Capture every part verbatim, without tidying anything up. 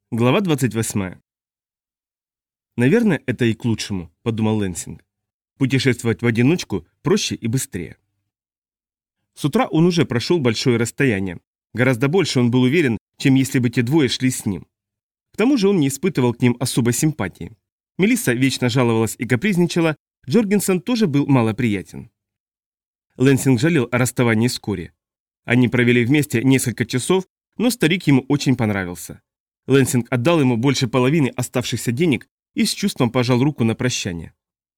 Глава двадцать восьмая. «Наверное, это и к лучшему», — подумал Лэнсинг. «Путешествовать в одиночку проще и быстрее». С утра он уже прошел большое расстояние. Гораздо больше он был уверен, чем если бы те двое шли с ним. К тому же он не испытывал к ним особой симпатии. Мелисса вечно жаловалась и капризничала, Джоргенсен тоже был малоприятен. Лэнсинг жалел о расставании с Кори. Они провели вместе несколько часов, но старик ему очень понравился. Лэнсинг отдал ему больше половины оставшихся денег и с чувством пожал руку на прощание.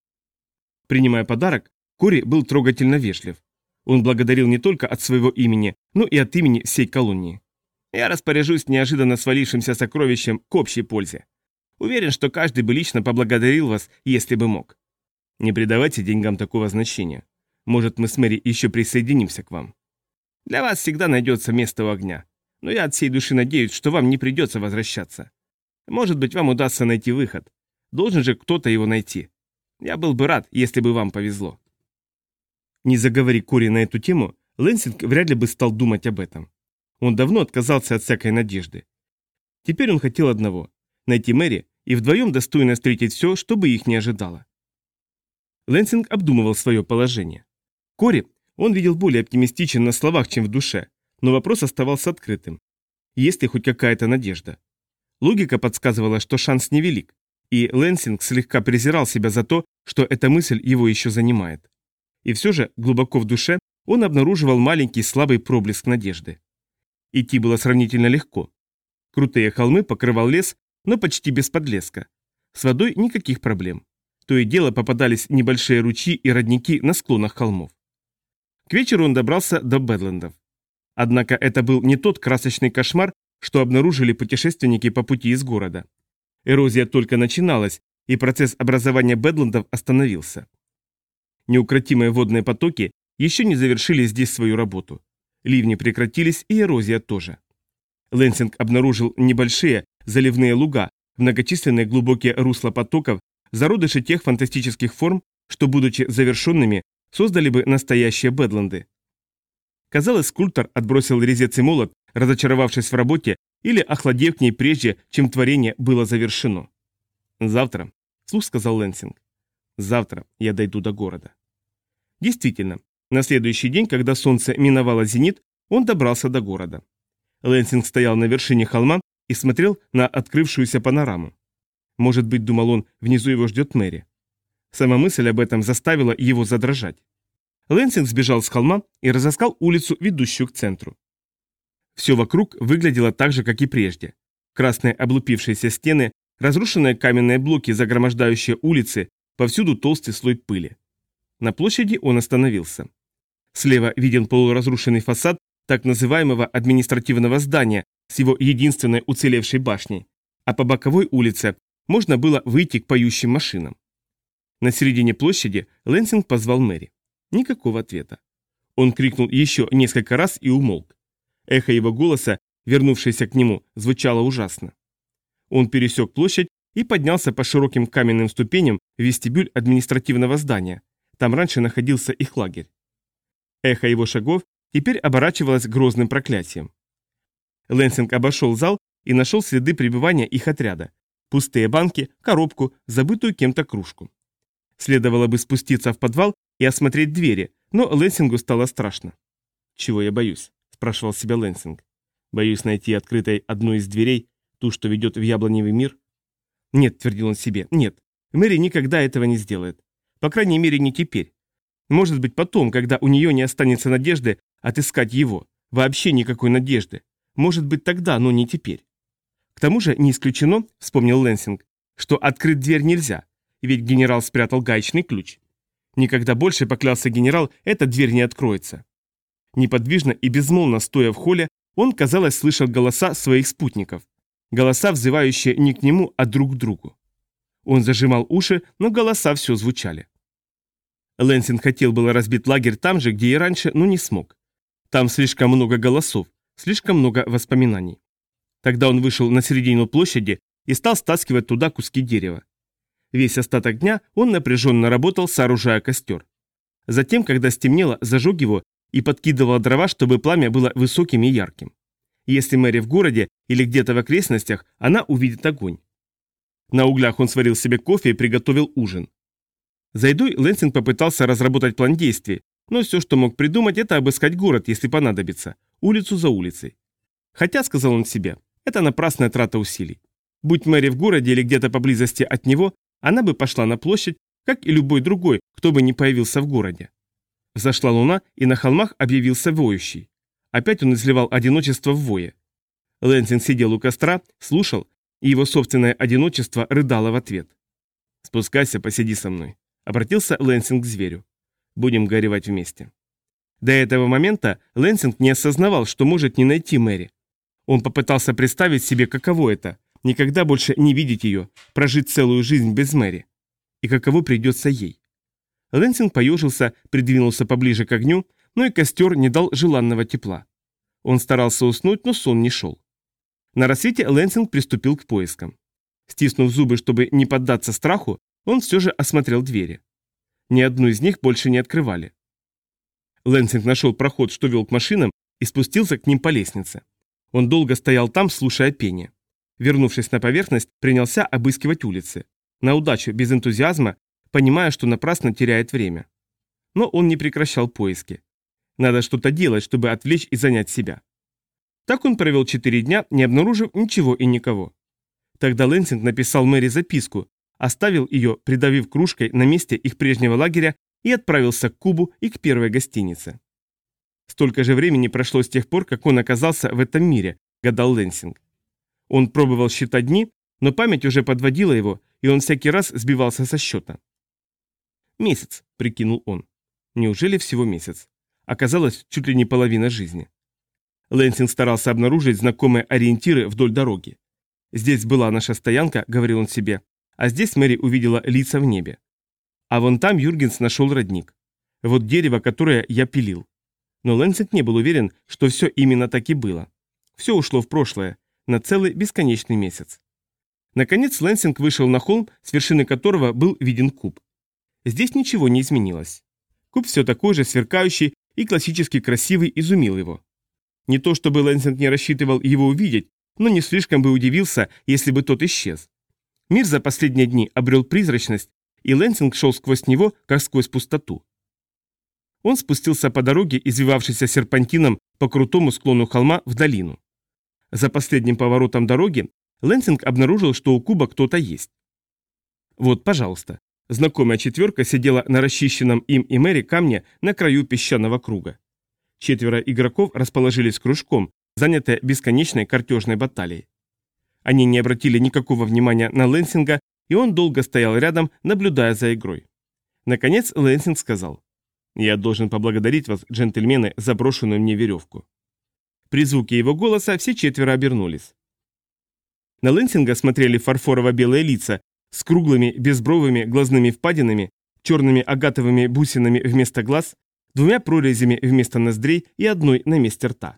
Принимая подарок, Кори был трогательно вежлив. Он благодарил не только от своего имени, но и от имени всей колонии. «Я распоряжусь неожиданно свалившимся сокровищем к общей пользе. Уверен, что каждый бы лично поблагодарил вас, если бы мог. Не придавайте деньгам такого значения. Может, мы с Мэри еще присоединимся к вам. Для вас всегда найдется место у огня. Но я от всей души надеюсь, что вам не придется возвращаться. Может быть, вам удастся найти выход. Должен же кто-то его найти. Я был бы рад, если бы вам повезло». Не заговори Кори на эту тему, Лэнсинг вряд ли бы стал думать об этом. Он давно отказался от всякой надежды. Теперь он хотел одного – найти Мэри и вдвоем достойно встретить все, что бы их не ожидало. Лэнсинг обдумывал свое положение. Кори он видел более оптимистичен на словах, чем в душе, но вопрос оставался открытым. Есть ли хоть какая-то надежда? Логика подсказывала, что шанс невелик, и Лэнсинг слегка презирал себя за то, что эта мысль его еще занимает. И все же, глубоко в душе, он обнаруживал маленький слабый проблеск надежды. Идти было сравнительно легко. Крутые холмы покрывал лес, но почти без подлеска. С водой никаких проблем. То и дело попадались небольшие ручьи и родники на склонах холмов. К вечеру он добрался до Бэдлендов. Однако это был не тот красочный кошмар, что обнаружили путешественники по пути из города. Эрозия только начиналась, и процесс образования Бэдлендов остановился. Неукротимые водные потоки еще не завершили здесь свою работу. Ливни прекратились, и эрозия тоже. Лэнсинг обнаружил небольшие заливные луга, многочисленные глубокие русла потоков, зародыши тех фантастических форм, что, будучи завершенными, создали бы настоящие Бэдленды. Казалось, скульптор отбросил резец и молот, разочаровавшись в работе или охладев к ней прежде, чем творение было завершено. «Завтра», — вслух сказал Лэнсинг, — «завтра я дойду до города». Действительно, на следующий день, когда солнце миновало зенит, он добрался до города. Лэнсинг стоял на вершине холма и смотрел на открывшуюся панораму. Может быть, думал он, внизу его ждет Мэри. Сама мысль об этом заставила его задрожать. Лэнсинг сбежал с холма и разыскал улицу, ведущую к центру. Все вокруг выглядело так же, как и прежде. Красные облупившиеся стены, разрушенные каменные блоки, загромождающие улицы, повсюду толстый слой пыли. На площади он остановился. Слева виден полуразрушенный фасад так называемого административного здания с его единственной уцелевшей башней, а по боковой улице можно было выйти к поющим машинам. На середине площади Лэнсинг позвал Мэри. Никакого ответа. Он крикнул еще несколько раз и умолк. Эхо его голоса, вернувшееся к нему, звучало ужасно. Он пересек площадь и поднялся по широким каменным ступеням в вестибюль административного здания. Там раньше находился их лагерь. Эхо его шагов теперь оборачивалось грозным проклятием. Лэнсинг обошел зал и нашел следы пребывания их отряда. Пустые банки, коробку, забытую кем-то кружку. Следовало бы спуститься в подвал и осмотреть двери, но Лэнсингу стало страшно. «Чего я боюсь?» – спрашивал себя Лэнсинг. «Боюсь найти открытой одну из дверей, ту, что ведет в яблоневый мир?» «Нет», – твердил он себе, – «нет, Мэри никогда этого не сделает. По крайней мере, не теперь. Может быть, потом, когда у нее не останется надежды отыскать его. Вообще никакой надежды. Может быть, тогда, но не теперь». К тому же не исключено, вспомнил Лэнсинг, что открыть дверь нельзя, ведь генерал спрятал гаечный ключ. Никогда больше, поклялся генерал, эта дверь не откроется. Неподвижно и безмолвно стоя в холле, он, казалось, слышал голоса своих спутников. Голоса, взывающие не к нему, а друг к другу. Он зажимал уши, но голоса все звучали. Лэнсинг хотел было разбить лагерь там же, где и раньше, но не смог. Там слишком много голосов, слишком много воспоминаний. Тогда он вышел на середину площади и стал стаскивать туда куски дерева. Весь остаток дня он напряженно работал, сооружая костер. Затем, когда стемнело, зажег его и подкидывал дрова, чтобы пламя было высоким и ярким. Если Мэри в городе или где-то в окрестностях, она увидит огонь. На углях он сварил себе кофе и приготовил ужин. За едой Лэнсинг попытался разработать план действий, но все, что мог придумать, это обыскать город, если понадобится, улицу за улицей. Хотя, сказал он себе, это напрасная трата усилий. Будь Мэри в городе или где-то поблизости от него, она бы пошла на площадь, как и любой другой, кто бы не появился в городе. Взошла луна, и на холмах объявился воющий. Опять он изливал одиночество в вое. Лэнсинг сидел у костра, слушал, и его собственное одиночество рыдало в ответ. «Спускайся, посиди со мной», — обратился Лэнсинг к зверю. «Будем горевать вместе». До этого момента Лэнсинг не осознавал, что может не найти Мэри. Он попытался представить себе, каково это — никогда больше не видеть ее, прожить целую жизнь без Мэри. И каково придется ей. Лэнсинг поежился, придвинулся поближе к огню, но и костер не дал желанного тепла. Он старался уснуть, но сон не шел. На рассвете Лэнсинг приступил к поискам. Стиснув зубы, чтобы не поддаться страху, он все же осмотрел двери. Ни одну из них больше не открывали. Лэнсинг нашел проход, что вел к машинам, и спустился к ним по лестнице. Он долго стоял там, слушая пение. Вернувшись на поверхность, принялся обыскивать улицы. На удачу, без энтузиазма, понимая, что напрасно теряет время. Но он не прекращал поиски. Надо что-то делать, чтобы отвлечь и занять себя. Так он провел четыре дня, не обнаружив ничего и никого. Тогда Лэнсинг написал Мэри записку, оставил ее, придавив кружкой на месте их прежнего лагеря, и отправился к Кубу и к первой гостинице. Столько же времени прошло с тех пор, как он оказался в этом мире, гадал Лэнсинг. Он пробовал считать дни, но память уже подводила его, и он всякий раз сбивался со счета. «Месяц», — прикинул он. Неужели всего месяц? Оказалось, чуть ли не половина жизни. Лэнсинг старался обнаружить знакомые ориентиры вдоль дороги. «Здесь была наша стоянка», — говорил он себе, а здесь Мэри увидела лица в небе. А вон там Юргенс нашел родник. Вот дерево, которое я пилил. Но Лэнсинг не был уверен, что все именно так и было. Все ушло в прошлое, на целый бесконечный месяц. Наконец Лэнсинг вышел на холм, с вершины которого был виден куб. Здесь ничего не изменилось. Куб все такой же сверкающий и классически красивый изумил его. Не то чтобы Лэнсинг не рассчитывал его увидеть, но не слишком бы удивился, если бы тот исчез. Мир за последние дни обрел призрачность, и Лэнсинг шел сквозь него, как сквозь пустоту. Он спустился по дороге, извивавшейся серпантином по крутому склону холма в долину. За последним поворотом дороги Лэнсинг обнаружил, что у куба кто-то есть. Вот, пожалуйста. Знакомая четверка сидела на расчищенном им и Мэри камне на краю песчаного круга. Четверо игроков расположились кружком, занятые бесконечной картежной баталией. Они не обратили никакого внимания на Лэнсинга, и он долго стоял рядом, наблюдая за игрой. Наконец Лэнсинг сказал: «Я должен поблагодарить вас, джентльмены, за брошенную мне веревку». При звуке его голоса все четверо обернулись. На Лэнсинга смотрели фарфорово-белые лица с круглыми безбровыми глазными впадинами, черными агатовыми бусинами вместо глаз, двумя прорезями вместо ноздрей и одной на месте рта.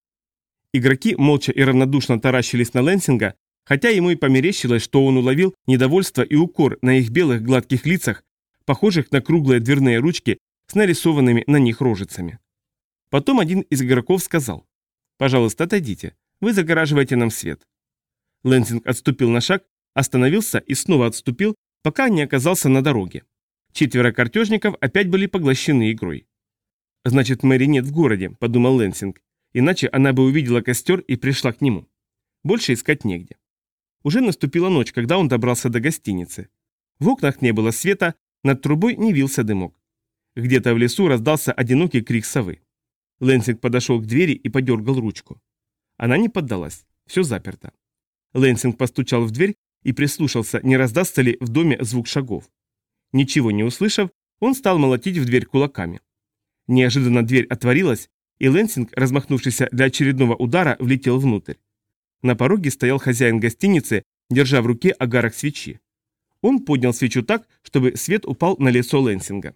Игроки молча и равнодушно таращились на Лэнсинга, хотя ему и померещилось, что он уловил недовольство и укор на их белых гладких лицах, похожих на круглые дверные ручки с нарисованными на них рожицами. Потом один из игроков сказал: «Пожалуйста, отойдите, вы загораживаете нам свет». Лэнсинг отступил на шаг, остановился и снова отступил, пока не оказался на дороге. Четверо картежников опять были поглощены игрой. «Значит, Мэри нет в городе», — подумал Лэнсинг, иначе она бы увидела костер и пришла к нему. Больше искать негде. Уже наступила ночь, когда он добрался до гостиницы. В окнах не было света, над трубой не вился дымок. Где-то в лесу раздался одинокий крик совы. Лэнсинг подошел к двери и подергал ручку. Она не поддалась, все заперто. Лэнсинг постучал в дверь и прислушался, не раздастся ли в доме звук шагов. Ничего не услышав, он стал молотить в дверь кулаками. Неожиданно дверь отворилась, и Лэнсинг, размахнувшийся для очередного удара, влетел внутрь. На пороге стоял хозяин гостиницы, держа в руке огарок свечи. Он поднял свечу так, чтобы свет упал на лицо Лэнсинга.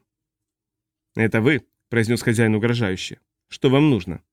«Это вы», — произнес хозяин угрожающе. «Что вам нужно?»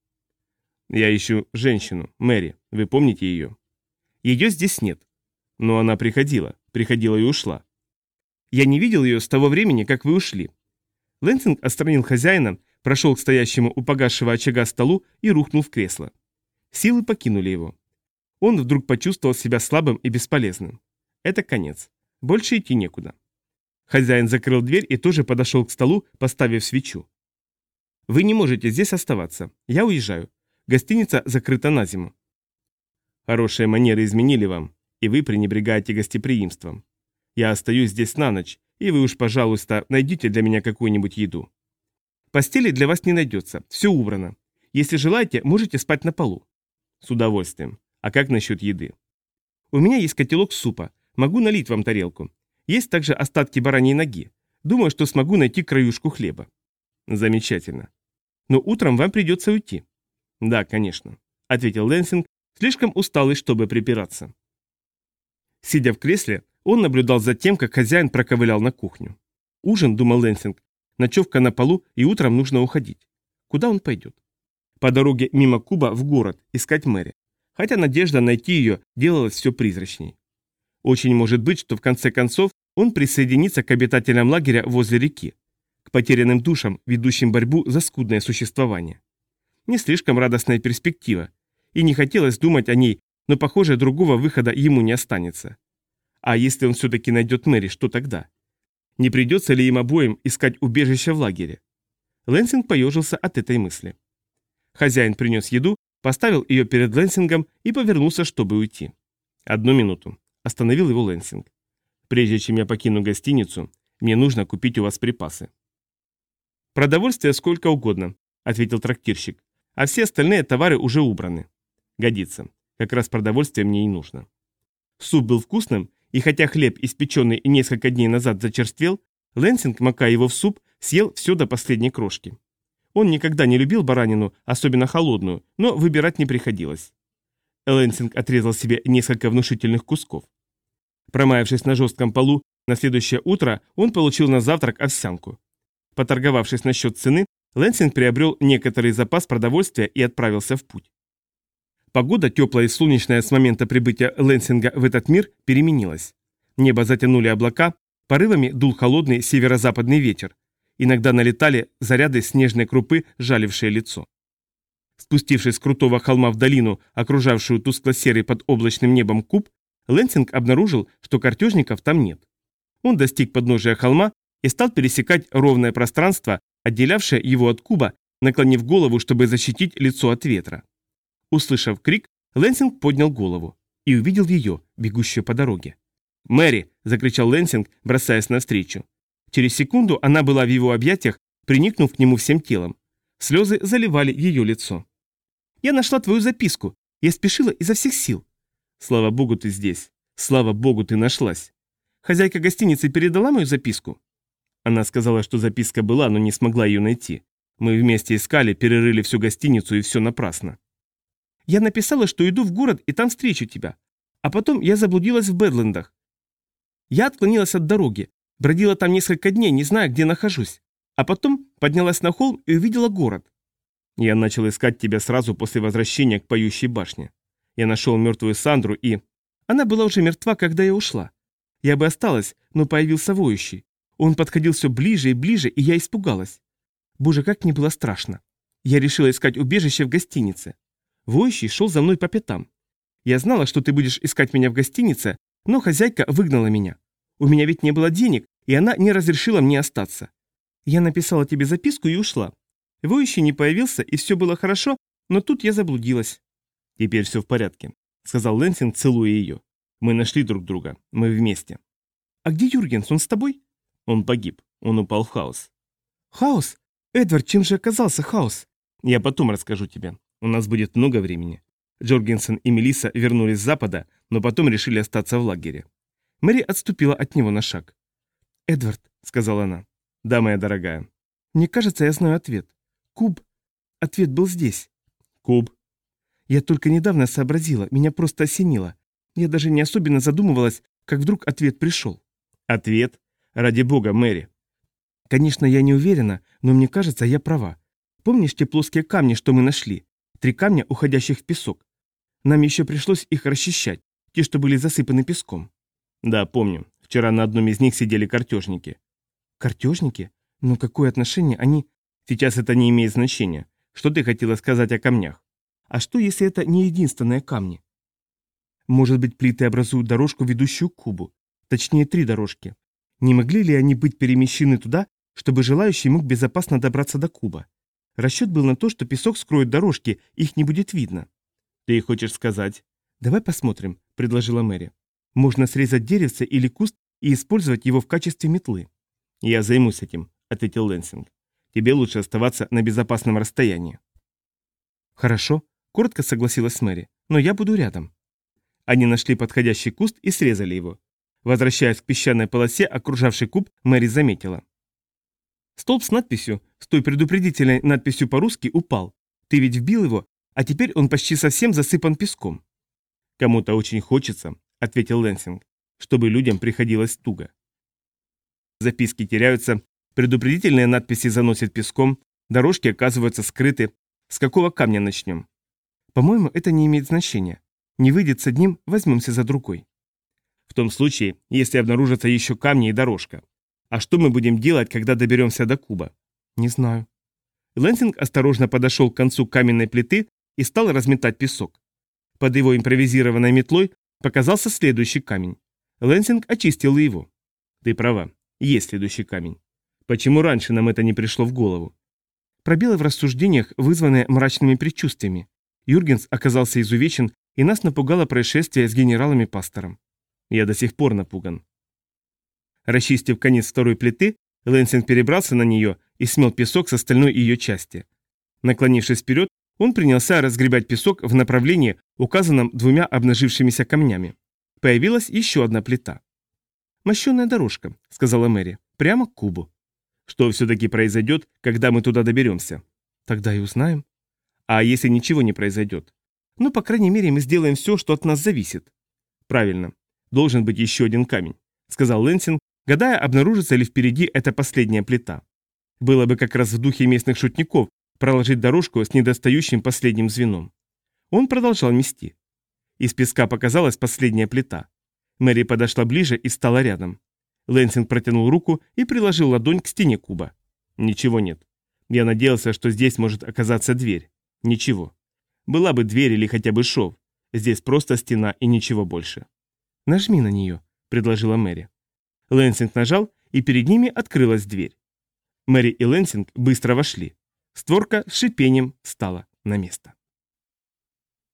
«Я ищу женщину, Мэри. Вы помните ее?» «Ее здесь нет. Но она приходила. Приходила и ушла. Я не видел ее с того времени, как вы ушли». Лэнсинг отстранил хозяина, прошел к стоящему у погасшего очага столу и рухнул в кресло. Силы покинули его. Он вдруг почувствовал себя слабым и бесполезным. Это конец. Больше идти некуда. Хозяин закрыл дверь и тоже подошел к столу, поставив свечу. «Вы не можете здесь оставаться. Я уезжаю. Гостиница закрыта на зиму». «Хорошие манеры изменили вам, и вы пренебрегаете гостеприимством. Я остаюсь здесь на ночь, и вы уж, пожалуйста, найдите для меня какую-нибудь еду. Постели для вас не найдется, все убрано. Если желаете, можете спать на полу». «С удовольствием. А как насчет еды?» «У меня есть котелок супа. Могу налить вам тарелку. Есть также остатки бараньей ноги. Думаю, что смогу найти краюшку хлеба». «Замечательно. Но утром вам придется уйти». «Да, конечно», — ответил Лэнсинг, слишком усталый, чтобы припираться. Сидя в кресле, он наблюдал за тем, как хозяин проковылял на кухню. Ужин, думал Лэнсинг, ночевка на полу, и утром нужно уходить. Куда он пойдет? По дороге мимо Куба в город искать Мэри. Хотя надежда найти ее делалась все призрачней. Очень может быть, что в конце концов он присоединится к обитателям лагеря возле реки, к потерянным душам, ведущим борьбу за скудное существование. Не слишком радостная перспектива, и не хотелось думать о ней, но, похоже, другого выхода ему не останется. А если он все-таки найдет Мэри, что тогда? Не придется ли им обоим искать убежище в лагере? Лэнсинг поежился от этой мысли. Хозяин принес еду, поставил ее перед Лэнсингом и повернулся, чтобы уйти. «Одну минуту», — остановил его Лэнсинг. «Прежде чем я покину гостиницу, мне нужно купить у вас припасы». «Продовольствия сколько угодно», — ответил трактирщик, «а все остальные товары уже убраны». «Годится. Как раз продовольствие мне и нужно». Суп был вкусным, и хотя хлеб, испеченный несколько дней назад, зачерствел, Лэнсинг, макая его в суп, съел все до последней крошки. Он никогда не любил баранину, особенно холодную, но выбирать не приходилось. Лэнсинг отрезал себе несколько внушительных кусков. Промаявшись на жестком полу, на следующее утро он получил на завтрак овсянку. Поторговавшись насчет цены, Лэнсинг приобрел некоторый запас продовольствия и отправился в путь. Погода, теплая и солнечная с момента прибытия Лэнсинга в этот мир, переменилась. Небо затянули облака, порывами дул холодный северо-западный ветер. Иногда налетали заряды снежной крупы, жалившие лицо. Спустившись с крутого холма в долину, окружавшую тускло-серый под облачным небом куб, Лэнсинг обнаружил, что картежников там нет. Он достиг подножия холма и стал пересекать ровное пространство, отделявшее его от куба, наклонив голову, чтобы защитить лицо от ветра. Услышав крик, Лэнсинг поднял голову и увидел ее, бегущую по дороге. «Мэри!» – закричал Лэнсинг, бросаясь навстречу. Через секунду она была в его объятиях, приникнув к нему всем телом. Слезы заливали ее лицо. «Я нашла твою записку. Я спешила изо всех сил». «Слава богу, ты здесь. Слава богу, ты нашлась». «Хозяйка гостиницы передала мою записку?» Она сказала, что записка была, но не смогла ее найти. Мы вместе искали, перерыли всю гостиницу, и все напрасно. «Я написала, что иду в город и там встречу тебя. А потом я заблудилась в Бэдлендах. Я отклонилась от дороги, бродила там несколько дней, не зная, где нахожусь. А потом поднялась на холм и увидела город. Я начал искать тебя сразу после возвращения к поющей башне. Я нашел мертвую Сандру и... Она была уже мертва, когда я ушла. Я бы осталась, но появился воющий. Он подходил все ближе и ближе, и я испугалась. Боже, как мне было страшно. Я решила искать убежище в гостинице. Воющий шел за мной по пятам. Я знала, что ты будешь искать меня в гостинице, но хозяйка выгнала меня. У меня ведь не было денег, и она не разрешила мне остаться. Я написала тебе записку и ушла. Воющий не появился, и все было хорошо, но тут я заблудилась». «Теперь все в порядке», — сказал Лэнсинг, целуя ее. «Мы нашли друг друга. Мы вместе». «А где Юргенс? Он с тобой?» «Он погиб. Он упал в хаос». «Хаос? Эдвард, чем же оказался хаос?» «Я потом расскажу тебе. У нас будет много времени». Джоргенсен и Мелисса вернулись с запада, но потом решили остаться в лагере. Мэри отступила от него на шаг. «Эдвард», — сказала она. «Да, моя дорогая». «Мне кажется, я знаю ответ. Куб. Ответ был здесь». «Куб». «Я только недавно сообразила, меня просто осенило. Я даже не особенно задумывалась, как вдруг ответ пришел». «Ответ? Ради бога, Мэри». «Конечно, я не уверена, но мне кажется, я права. Помнишь те плоские камни, что мы нашли? Три камня, уходящих в песок. Нам еще пришлось их расчищать, те, что были засыпаны песком». «Да, помню. Вчера на одном из них сидели картежники». «Картежники? Но какое отношение они...» «Сейчас это не имеет значения. Что ты хотела сказать о камнях?» А что, если это не единственные камни? Может быть, плиты образуют дорожку, ведущую к кубу. Точнее, три дорожки. Не могли ли они быть перемещены туда, чтобы желающий мог безопасно добраться до куба? Расчет был на то, что песок скроет дорожки, их не будет видно. Ты хочешь сказать? Давай посмотрим, предложила Мэри. Можно срезать деревце или куст и использовать его в качестве метлы. Я займусь этим, ответил Лэнсинг. Тебе лучше оставаться на безопасном расстоянии. Хорошо, коротко согласилась Мэри, но я буду рядом. Они нашли подходящий куст и срезали его. Возвращаясь к песчаной полосе, окружавшей куб, Мэри заметила. Столб с надписью, с той предупредительной надписью по-русски, упал. Ты ведь вбил его, а теперь он почти совсем засыпан песком. Кому-то очень хочется, ответил Лэнсинг, чтобы людям приходилось туго. Записки теряются, предупредительные надписи заносят песком, дорожки оказываются скрыты. С какого камня начнем? По-моему, это не имеет значения. Не выйдет с одним, возьмемся за другой. В том случае, если обнаружатся еще камни и дорожка. А что мы будем делать, когда доберемся до куба? Не знаю. Лэнсинг осторожно подошел к концу каменной плиты и стал разметать песок. Под его импровизированной метлой показался следующий камень. Лэнсинг очистил его. Ты права, есть следующий камень. Почему раньше нам это не пришло в голову? Пробелы в рассуждениях, вызванные мрачными предчувствиями. Юргенс оказался изувечен, и нас напугало происшествие с генералами-пастором. Я до сих пор напуган. Расчистив конец второй плиты, Лэнсинг перебрался на нее и смел песок с остальной ее части. Наклонившись вперед, он принялся разгребать песок в направлении, указанном двумя обнажившимися камнями. Появилась еще одна плита. «Мощеная дорожка», — сказала Мэри, — «прямо к кубу». «Что все-таки произойдет, когда мы туда доберемся?» «Тогда и узнаем». «А если ничего не произойдет?» «Ну, по крайней мере, мы сделаем все, что от нас зависит». «Правильно. Должен быть еще один камень», — сказал Лэнсинг, гадая, обнаружится ли впереди эта последняя плита. Было бы как раз в духе местных шутников проложить дорожку с недостающим последним звеном. Он продолжал мести. Из песка показалась последняя плита. Мэри подошла ближе и стала рядом. Лэнсинг протянул руку и приложил ладонь к стене куба. Ничего нет. Я надеялся, что здесь может оказаться дверь. Ничего. Была бы дверь или хотя бы шов. Здесь просто стена и ничего больше. «Нажми на нее», — предложила Мэри. Лэнсинг нажал, и перед ними открылась дверь. Мэри и Лэнсинг быстро вошли. Створка с шипением встала на место.